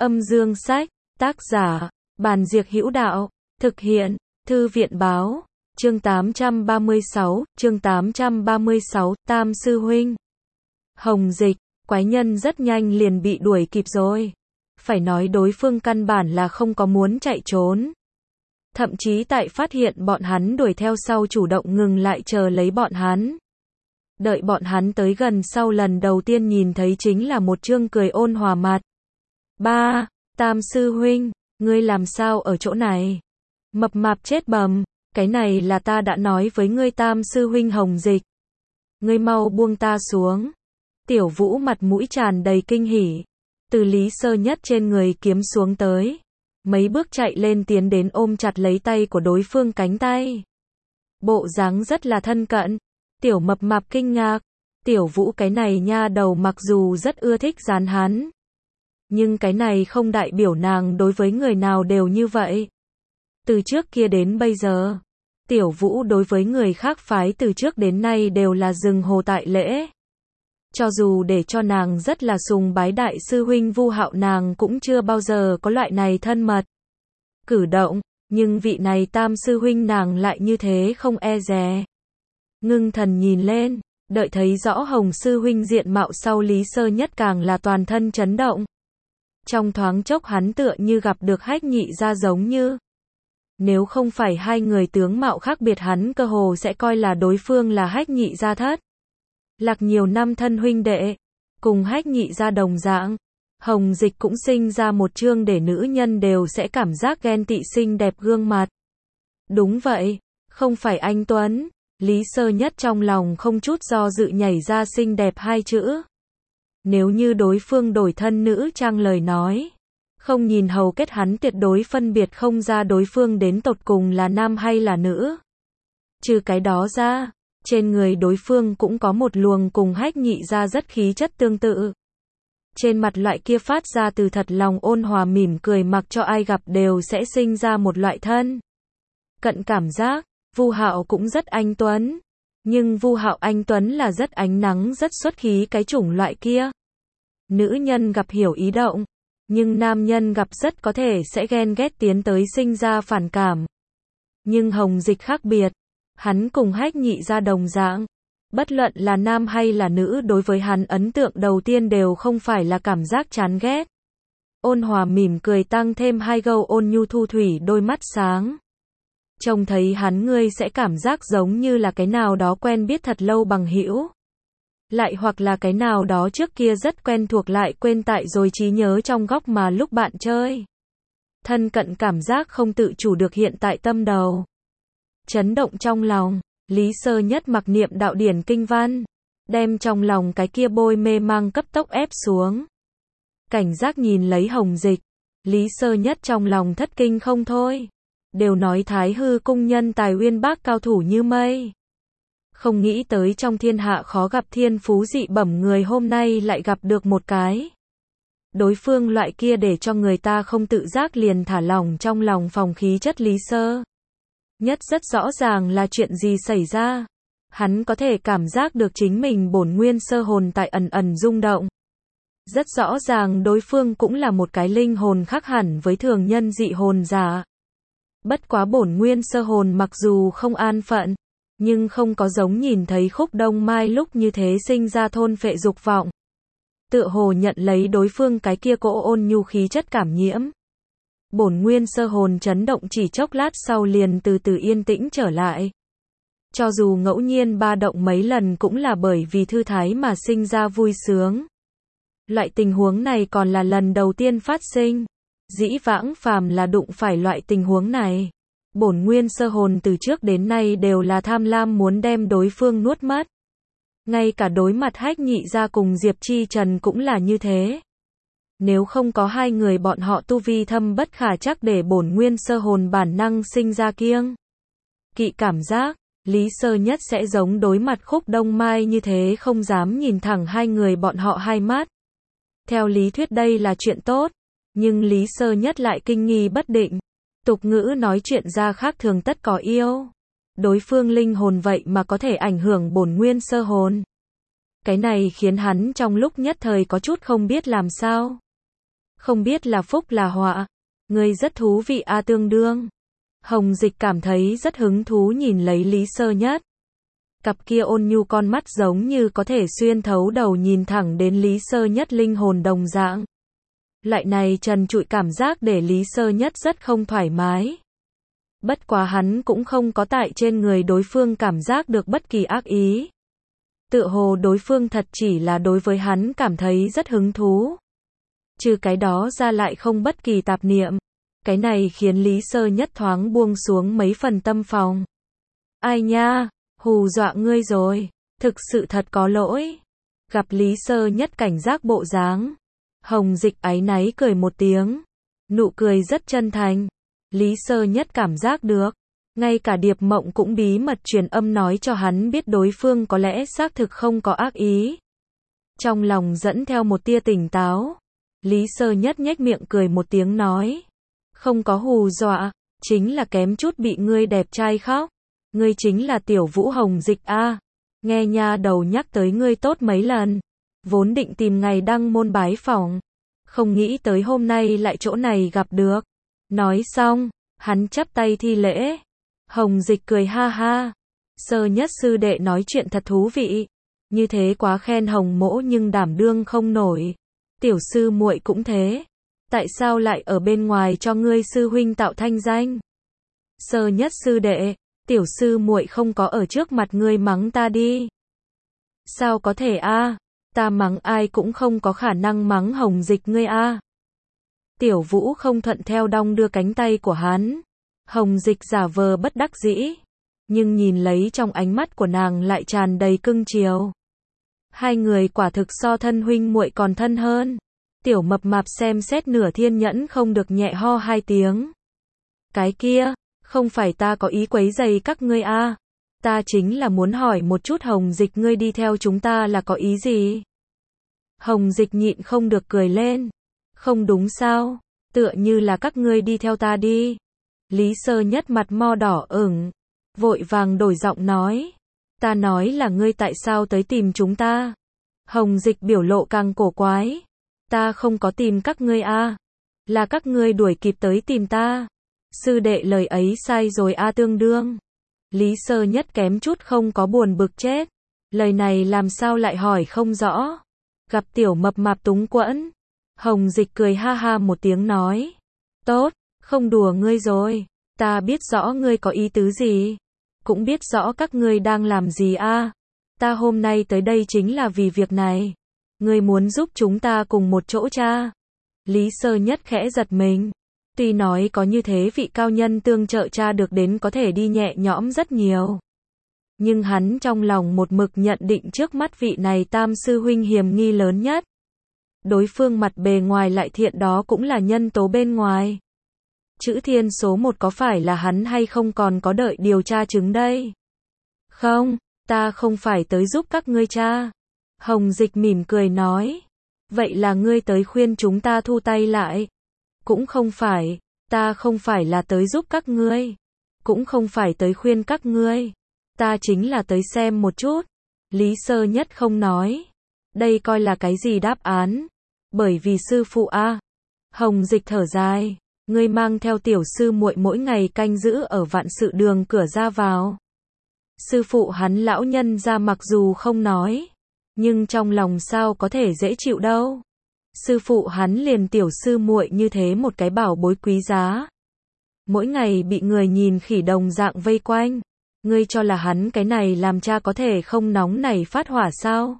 Âm dương sách, tác giả, Bàn Diệc Hữu Đạo, thực hiện, Thư viện báo, chương 836, Tam Sư Huynh. Hồng Dịch, quái nhân rất nhanh liền bị đuổi kịp rồi. Phải nói đối phương căn bản là không có muốn chạy trốn. Thậm chí tại phát hiện bọn hắn đuổi theo sau chủ động ngừng lại chờ lấy bọn hắn. Đợi bọn hắn tới gần sau lần đầu tiên nhìn thấy chính là một trương cười ôn hòa mặt. Ba, Tam Sư Huynh, ngươi làm sao ở chỗ này? Mập mạp chết bầm, cái này là ta đã nói với ngươi Tam Sư Huynh Hồng Dịch. Ngươi mau buông ta xuống. Tiểu Vũ mặt mũi tràn đầy kinh hỉ. Từ Lý Sơ Nhất trên người kiếm xuống tới. Mấy bước chạy lên tiến đến ôm chặt lấy tay của đối phương cánh tay. Bộ dáng rất là thân cận. Tiểu mập mạp kinh ngạc. Tiểu Vũ cái này nha đầu mặc dù rất ưa thích dán hắn. Nhưng cái này không đại biểu nàng đối với người nào đều như vậy. Từ trước kia đến bây giờ, Tiểu Vũ đối với người khác phái từ trước đến nay đều là dừng hồ tại lễ. Cho dù để cho nàng rất là sùng bái đại sư huynh Vu Hạo nàng cũng chưa bao giờ có loại này thân mật cử động, nhưng vị này Tam Sư Huynh nàng lại như thế không e dè. Ngưng thần nhìn lên, đợi thấy rõ Hồng Sư Huynh diện mạo sau Lý Sơ Nhất càng là toàn thân chấn động. Trong thoáng chốc hắn tựa như gặp được Hách Nhị gia giống như. Nếu không phải hai người tướng mạo khác biệt hắn cơ hồ sẽ coi là đối phương là Hách Nhị gia thất. Lạc nhiều năm thân huynh đệ, cùng Hách Nhị gia đồng dạng. Hồng Dịch cũng sinh ra một chương để nữ nhân đều sẽ cảm giác ghen tị xinh đẹp gương mặt. Đúng vậy, không phải anh Tuấn. Lý Sơ Nhất trong lòng không chút do dự nhảy ra xinh đẹp hai chữ. Nếu như đối phương đổi thân nữ trang lời nói, không nhìn hầu kết hắn tuyệt đối phân biệt không ra đối phương đến tột cùng là nam hay là nữ. Trừ cái đó ra, trên người đối phương cũng có một luồng cùng Hách Nhị gia rất khí chất tương tự. Trên mặt loại kia phát ra từ thật lòng ôn hòa mỉm cười mặc cho ai gặp đều sẽ sinh ra một loại thân cận cảm giác. Vu Hạo cũng rất anh tuấn, nhưng Vu Hạo anh tuấn là rất ánh nắng rất xuất khí cái chủng loại kia. Nữ nhân gặp hiểu ý động, nhưng nam nhân gặp rất có thể sẽ ghen ghét tiến tới sinh ra phản cảm. Nhưng Hồng Dịch khác biệt, hắn cùng Hách Nhị gia đồng dạng, bất luận là nam hay là nữ đối với hắn ấn tượng đầu tiên đều không phải là cảm giác chán ghét. Ôn hòa mỉm cười tăng thêm hai gâu ôn nhu thu thủy đôi mắt sáng. Trông thấy hắn ngươi sẽ cảm giác giống như là cái nào đó quen biết thật lâu bằng hữu. Lại hoặc là cái nào đó trước kia rất quen thuộc lại quên tại rồi trí nhớ trong góc mà lúc bạn chơi. Thân cận cảm giác không tự chủ được hiện tại tâm đầu. Chấn động trong lòng, Lý Sơ Nhất mặc niệm đạo điển kinh văn, đem trong lòng cái kia bôi mê mang cấp tốc ép xuống. Cảnh giác nhìn lấy Hồng Dịch, Lý Sơ Nhất trong lòng thất kinh không thôi. Đều nói Thái Hư cung nhân tài uyên bác cao thủ như mây. Không nghĩ tới trong thiên hạ khó gặp thiên phú dị bẩm người hôm nay lại gặp được một cái. Đối phương loại kia để cho người ta không tự giác liền thả lỏng trong lòng phòng khí chất Lý Sơ Nhất rất rõ ràng là chuyện gì xảy ra. Hắn có thể cảm giác được chính mình bổn nguyên sơ hồn tại ẩn ẩn rung động. Rất rõ ràng đối phương cũng là một cái linh hồn khác hẳn với thường nhân dị hồn giả. Bất quá bổn nguyên sơ hồn mặc dù không an phận, nhưng không có giống nhìn thấy Khúc Đông Mai lúc như thế sinh ra thôn phệ dục vọng. Tựa hồ nhận lấy đối phương cái kia cỗ ôn nhu khí chất cảm nhiễm. Bổn nguyên sơ hồn chấn động chỉ chốc lát sau liền từ từ yên tĩnh trở lại. Cho dù ngẫu nhiên ba động mấy lần cũng là bởi vì thư thái mà sinh ra vui sướng. Loại tình huống này còn là lần đầu tiên phát sinh. Dĩ vãng phàm là đụng phải loại tình huống này. Bổn nguyên sơ hồn từ trước đến nay đều là tham lam muốn đem đối phương nuốt mất. Ngay cả đối mặt Hách Nhị gia cùng Diệp Chi Trần cũng là như thế. Nếu không có hai người bọn họ tu vi thâm bất khả trắc để bổn nguyên sơ hồn bản năng sinh ra kiêng kỵ cảm giác, Lý Sơ Nhất sẽ giống đối mặt Khúc Đông Mai như thế không dám nhìn thẳng hai người bọn họ hai mắt. Theo lý thuyết đây là chuyện tốt, nhưng Lý Sơ Nhất lại kinh nghi bất định. Tục ngữ nói chuyện ra khác thường tất có yêu. Đối phương linh hồn vậy mà có thể ảnh hưởng bổn nguyên sơ hồn. Cái này khiến hắn trong lúc nhất thời có chút không biết làm sao. Không biết là phúc là họa. Ngươi rất thú vị a Tương Đương. Hồng Dịch cảm thấy rất hứng thú nhìn lấy Lý Sơ Nhất. Cặp kia ôn nhu con mắt giống như có thể xuyên thấu đầu nhìn thẳng đến Lý Sơ Nhất linh hồn đồng dạng. Loại này trần trụi cảm giác để Lý Sơ Nhất rất không thoải mái. Bất quá hắn cũng không có tại trên người đối phương cảm giác được bất kỳ ác ý. Tựa hồ đối phương thật chỉ là đối với hắn cảm thấy rất hứng thú. Trừ cái đó ra lại không bất kỳ tạp niệm. Cái này khiến Lý Sơ Nhất thoáng buông xuống mấy phần tâm phòng. Ai nha, hù dọa ngươi rồi, thực sự thật có lỗi. Gặp Lý Sơ Nhất cảnh giác bộ dáng, Hồng Dịch áy náy cười một tiếng, nụ cười rất chân thành. Lý Sơ Nhất cảm giác được, ngay cả Điệp Mộng cũng bí mật truyền âm nói cho hắn biết đối phương có lẽ xác thực không có ác ý. Trong lòng dẫn theo một tia tỉnh táo, Lý Sơ Nhất nhếch miệng cười một tiếng nói, không có hù dọa, chính là kém chút bị ngươi đẹp trai khóc. Ngươi chính là Tiểu Vũ Hồng Dịch a. Nghe nha đầu nhắc tới ngươi tốt mấy lần, vốn định tìm ngày đăng môn bái phỏng, không nghĩ tới hôm nay lại chỗ này gặp được. Nói xong, hắn chắp tay thi lễ. Hồng Dịch cười ha ha. Sơ Nhất sư đệ nói chuyện thật thú vị. Như thế quá khen Hồng mỗ nhưng đảm đương không nổi. Tiểu sư muội cũng thế. Tại sao lại ở bên ngoài cho ngươi sư huynh tạo thanh danh? Sơ Nhất sư đệ, tiểu sư muội không có ở trước mặt ngươi mắng ta đi. Sao có thể a? Ta mắng ai cũng không có khả năng mắng Hồng Dịch ngươi a. Tiểu Vũ không thuận theo đong đưa cánh tay của hắn. Hồng Dịch giả vờ bất đắc dĩ, nhưng nhìn lấy trong ánh mắt của nàng lại tràn đầy cưng chiều. Hai người quả thực so thân huynh muội còn thân hơn. Tiểu Mập Mạp xem xét Nửa Thiên Nhẫn không được nhẹ ho hai tiếng. Cái kia, không phải ta có ý quấy rầy các ngươi a. Ta chính là muốn hỏi một chút Hồng Dịch ngươi đi theo chúng ta là có ý gì? Hồng Dịch nhịn không được cười lên. Không đúng sao, tựa như là các ngươi đi theo ta đi. Lý Sơ Nhất mặt mo đỏ ửng, vội vàng đổi giọng nói. Ta nói là ngươi tại sao tới tìm chúng ta? Hồng Dịch biểu lộ càng cổ quái. Ta không có tìm các ngươi a, là các ngươi đuổi kịp tới tìm ta. Sư đệ lời ấy sai rồi a Tương Đương. Lý Sơ Nhất kém chút không có buồn bực chết. Lời này làm sao lại hỏi không rõ. Gặp Tiểu Mập Mạp túng quẫn, Hồng Dịch cười ha ha một tiếng nói. Tốt, không đùa ngươi rồi. Ta biết rõ ngươi có ý tứ gì. Cũng biết rõ các ngươi đang làm gì a. Ta hôm nay tới đây chính là vì việc này. Ngươi muốn giúp chúng ta cùng một chỗ cha. Lý Sơ Nhất khẽ giật mình. Tuy nói có như thế vị cao nhân tương trợ cha được đến có thể đi nhẹ nhõm rất nhiều. Nhưng hắn trong lòng một mực nhận định trước mắt vị này tam sư huynh hiểm nghi lớn nhất. Đối phương mặt bề ngoài lại thiện đó cũng là nhân tố bên ngoài. Chữ thiên số một có phải là hắn hay không còn có đợi điều tra chứng đây? Không, ta không phải tới giúp các ngươi cha. Hồng Dịch mỉm cười nói. Vậy là ngươi tới khuyên chúng ta thu tay lại? Cũng không phải, ta không phải là tới giúp các ngươi. Cũng không phải tới khuyên các ngươi. Ta chính là tới xem một chút. Lý Sơ Nhất không nói. Đây coi là cái gì đáp án? Bởi vì sư phụ a. Hồng Dịch thở dài. Ngươi mang theo tiểu sư muội mỗi ngày canh giữ ở vạn sự đường cửa ra vào. Sư phụ hắn lão nhân ra mặc dù không nói, nhưng trong lòng sao có thể dễ chịu đâu. Sư phụ hắn liền tiểu sư muội như thế một cái bảo bối quý giá. Mỗi ngày bị người nhìn khỉ đồng dạng vây quanh. Ngươi cho là hắn cái này làm cha có thể không nóng nảy phát hỏa sao?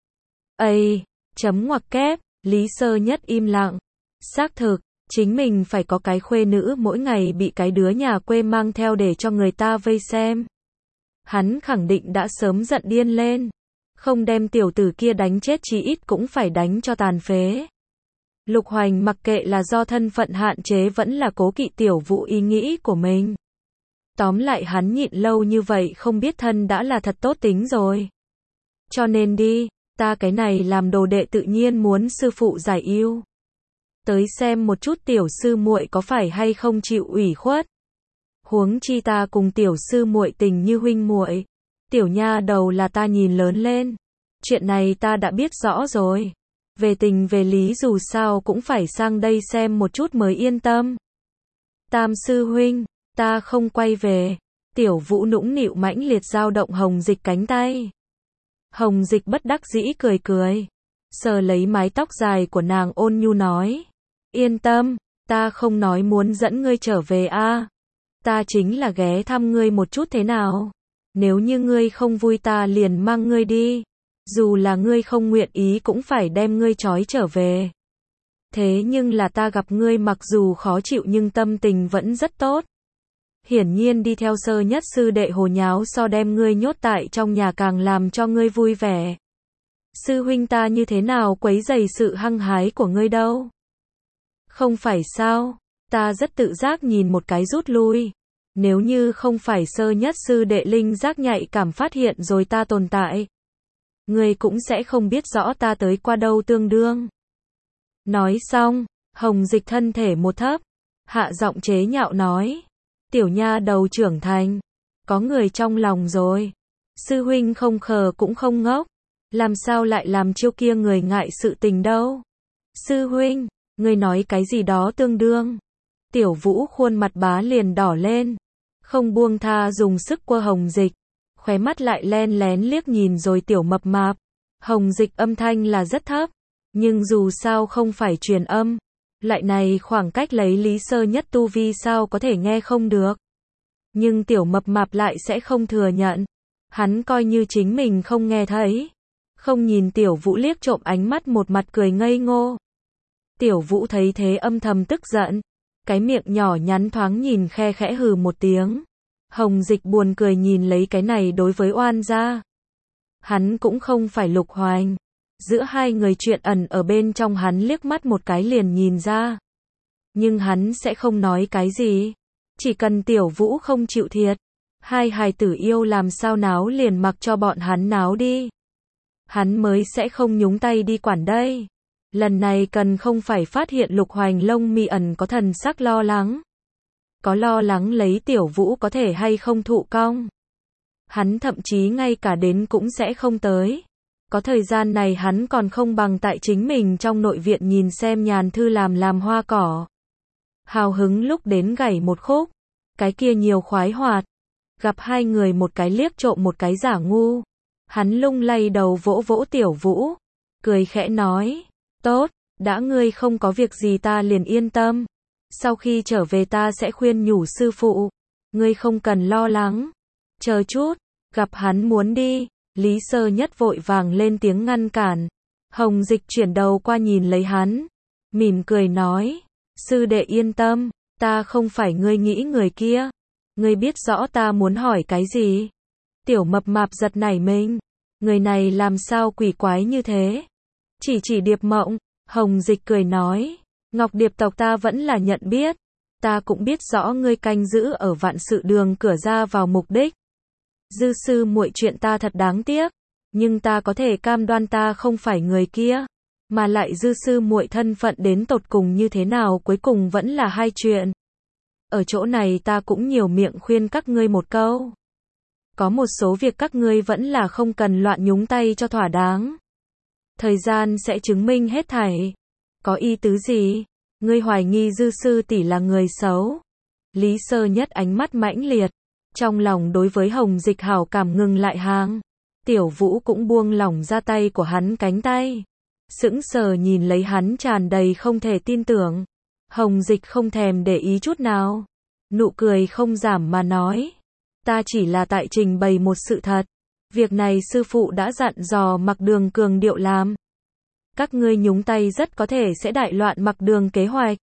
Ây, chấm ngoặc kép, Lý Sơ Nhất im lặng. Xác thực, chính mình phải có cái khuê nữ mỗi ngày bị cái đứa nhà quê mang theo để cho người ta vây xem. Hắn khẳng định đã sớm giận điên lên. Không đem tiểu tử kia đánh chết chí ít cũng phải đánh cho tàn phế. Lục Hoành mặc kệ là do thân phận hạn chế vẫn là cố kỵ Tiểu Vũ ý nghĩ của mình. Tóm lại hắn nhịn lâu như vậy không biết thân đã là thật tốt tính rồi. Cho nên đi, ta cái này làm đồ đệ tự nhiên muốn sư phụ giải yêu. Tới xem một chút tiểu sư muội có phải hay không chịu ủy khuất. Huống chi ta cùng tiểu sư muội tình như huynh muội. Tiểu nha đầu là ta nhìn lớn lên. Chuyện này ta đã biết rõ rồi. Về tình về lý dù sao cũng phải sang đây xem một chút mới yên tâm. Tam sư huynh, ta không quay về. Tiểu Vũ nũng nịu mãnh liệt dao động Hồng Dịch cánh tay. Hồng Dịch bất đắc dĩ cười cười, sờ lấy mái tóc dài của nàng ôn nhu nói. Yên tâm, ta không nói muốn dẫn ngươi trở về a. Ta chính là ghé thăm ngươi một chút thế nào. Nếu như ngươi không vui ta liền mang ngươi đi. Dù là ngươi không nguyện ý cũng phải đem ngươi trói trở về. Thế nhưng là ta gặp ngươi mặc dù khó chịu nhưng tâm tình vẫn rất tốt. Hiển nhiên đi theo Sơ Nhất sư đệ hồ nháo so đem ngươi nhốt tại trong nhà càng làm cho ngươi vui vẻ. Sư huynh ta như thế nào quấy rầy sự hăng hái của ngươi đâu. Không phải sao, ta rất tự giác nhìn một cái rút lui. Nếu như không phải Sơ Nhất sư đệ linh giác nhạy cảm phát hiện rồi ta tồn tại, ngươi cũng sẽ không biết rõ ta tới qua đâu tương đương. Nói xong, Hồng Dịch thân thể một thấp, hạ giọng chế nhạo nói. Tiểu nha đầu trưởng thành, có người trong lòng rồi. Sư huynh không khờ cũng không ngốc, làm sao lại làm chiêu kia người ngại sự tình đâu. Sư huynh, ngươi nói cái gì đó tương đương. Tiểu Vũ khuôn mặt bá liền đỏ lên, không buông tha dùng sức quơ Hồng Dịch, khóe mắt lại len lén liếc nhìn rồi Tiểu Mập Mạp. Hồng Dịch âm thanh là rất thấp, nhưng dù sao không phải truyền âm. Lại này khoảng cách lấy Lý Sơ Nhất tu vi sao có thể nghe không được. Nhưng Tiểu Mập Mạp lại sẽ không thừa nhận. Hắn coi như chính mình không nghe thấy. Không nhìn Tiểu Vũ liếc trộm ánh mắt một mặt cười ngây ngô. Tiểu Vũ thấy thế âm thầm tức giận. Cái miệng nhỏ nhắn thoáng nhìn khe khẽ hừ một tiếng. Hồng Dịch buồn cười nhìn lấy cái này đối với oan gia. Hắn cũng không phải Lục Hoành. Giữa hai người chuyện ẩn ở bên trong hắn liếc mắt một cái liền nhìn ra. Nhưng hắn sẽ không nói cái gì. Chỉ cần Tiểu Vũ không chịu thiệt. Hai hài tử yêu làm sao náo liền mặc cho bọn hắn náo đi. Hắn mới sẽ không nhúng tay đi quản đây. Lần này cần không phải phát hiện Lục Hoành lông mi ẩn có thần sắc lo lắng. Có lo lắng lấy Tiểu Vũ có thể hay không thụ cong. Hắn thậm chí ngay cả đến cũng sẽ không tới. Có thời gian này hắn còn không bằng tại chính mình trong nội viện nhìn xem nhàn thư làm hoa cỏ. Hào hứng lúc đến gảy một khúc. Cái kia nhiều khoái hoạt. Gặp hai người một cái liếc trộm một cái giả ngu. Hắn lung lay đầu vỗ vỗ Tiểu Vũ. Cười khẽ nói. Tốt, đã ngươi không có việc gì ta liền yên tâm. Sau khi trở về ta sẽ khuyên nhủ sư phụ. Ngươi không cần lo lắng. Chờ chút, gặp hắn muốn đi. Lý Sơ Nhất vội vàng lên tiếng ngăn cản. Hồng Dịch chuyển đầu qua nhìn lấy hắn. Mỉm cười nói. Sư đệ yên tâm, ta không phải ngươi nghĩ người kia. Ngươi biết rõ ta muốn hỏi cái gì. Tiểu Mập Mạp giật nảy mình. Người này làm sao quỷ quái như thế. Chỉ Điệp Mộng. Hồng Dịch cười nói. Ngọc Điệp tộc ta vẫn là nhận biết. Ta cũng biết rõ ngươi canh giữ ở vạn sự đường cửa ra vào mục đích. Dư sư muội chuyện ta thật đáng tiếc, nhưng ta có thể cam đoan ta không phải người kia, mà lại dư sư muội thân phận đến tột cùng như thế nào cuối cùng vẫn là hai chuyện. Ở chỗ này ta cũng nhiều miệng khuyên các ngươi một câu. Có một số việc các ngươi vẫn là không cần loạn nhúng tay cho thỏa đáng. Thời gian sẽ chứng minh hết thảy. Có ý tứ gì? Ngươi hoài nghi dư sư tỷ là người xấu. Lý Sơ Nhất ánh mắt mãnh liệt. Trong lòng đối với Hồng Dịch hảo cảm ngừng lại hàng. Tiểu Vũ cũng buông lỏng ra tay của hắn cánh tay. Sững sờ nhìn lấy hắn tràn đầy không thể tin tưởng. Hồng Dịch không thèm để ý chút nào. Nụ cười không giảm mà nói. Ta chỉ là tại trình bày một sự thật. Việc này sư phụ đã dặn dò Mặc Đường cường điệu làm. Các ngươi nhúng tay rất có thể sẽ đại loạn Mặc Đường kế hoạch.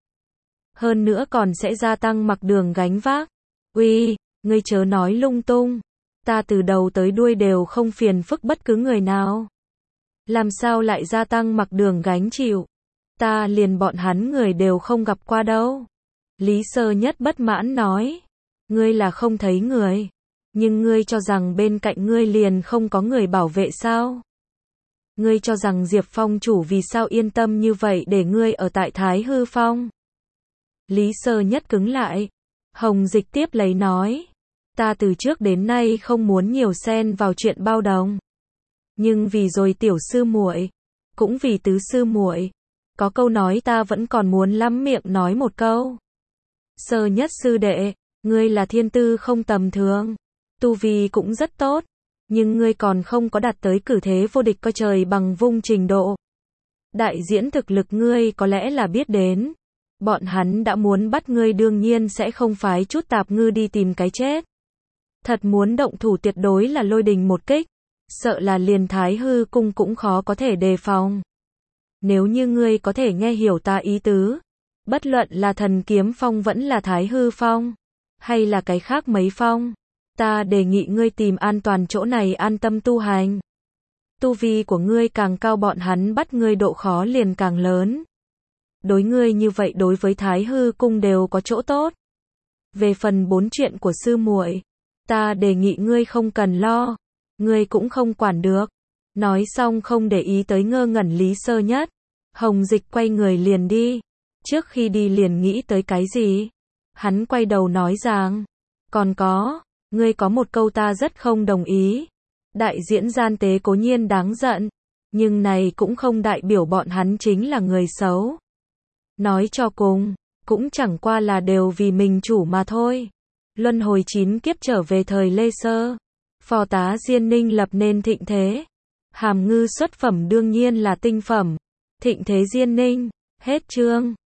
Hơn nữa còn sẽ gia tăng Mặc Đường gánh vác. Uy, ngươi chớ nói lung tung. Ta từ đầu tới đuôi đều không phiền phức bất cứ người nào. Làm sao lại gia tăng Mặc Đường gánh chịu? Ta liền bọn hắn người đều không gặp qua đâu. Lý Sơ Nhất bất mãn nói. Ngươi là không thấy người. Nhưng ngươi cho rằng bên cạnh ngươi liền không có người bảo vệ sao? Ngươi cho rằng Diệp Phong chủ vì sao yên tâm như vậy để ngươi ở tại Thái Hư Phong? Lý Sơ Nhất cứng lại. Hồng Dịch tiếp lấy nói. Ta từ trước đến nay không muốn nhiều xen vào chuyện bao đồng. Nhưng vì rồi tiểu sư muội, cũng vì tứ sư muội. Có câu nói ta vẫn còn muốn lắm miệng nói một câu. Sơ Nhất sư đệ, ngươi là thiên tư không tầm thường, tu vi cũng rất tốt, nhưng ngươi còn không có đạt tới cử thế vô địch coi trời bằng vung trình độ. Đại diễn thực lực ngươi có lẽ là biết đến. Bọn hắn đã muốn bắt ngươi đương nhiên sẽ không phái chút tạp ngư đi tìm cái chết. Thật muốn động thủ tuyệt đối là lôi đình một kích, sợ là liền Thái Hư cung cũng khó có thể đề phòng. Nếu như ngươi có thể nghe hiểu ta ý tứ, bất luận là Thần Kiếm Phong vẫn là Thái Hư Phong, hay là cái khác mấy phong, ta đề nghị ngươi tìm an toàn chỗ này an tâm tu hành. Tu vi của ngươi càng cao bọn hắn bắt ngươi độ khó liền càng lớn. Đối ngươi như vậy đối với Thái Hư cung đều có chỗ tốt. Về phần 4 chuyện của sư muội, ta đề nghị ngươi không cần lo, ngươi cũng không quản được. Nói xong không để ý tới ngơ ngẩn Lý Sơ Nhất, Hồng Dịch quay người liền đi. Trước khi đi liền nghĩ tới cái gì? Hắn quay đầu nói rằng, còn có, ngươi có một câu ta rất không đồng ý. Đại diễn gian tế cố nhiên đáng giận, nhưng này cũng không đại biểu bọn hắn chính là người xấu. Nói cho cùng, cũng chẳng qua là đều vì mình chủ mà thôi. Luân hồi 9 kiếp trở về thời Lê Sơ, phò tá Diên Ninh lập nên thịnh thế. Hàm Ngư xuất phẩm đương nhiên là tinh phẩm. Thịnh thế Diên Ninh, hết chương.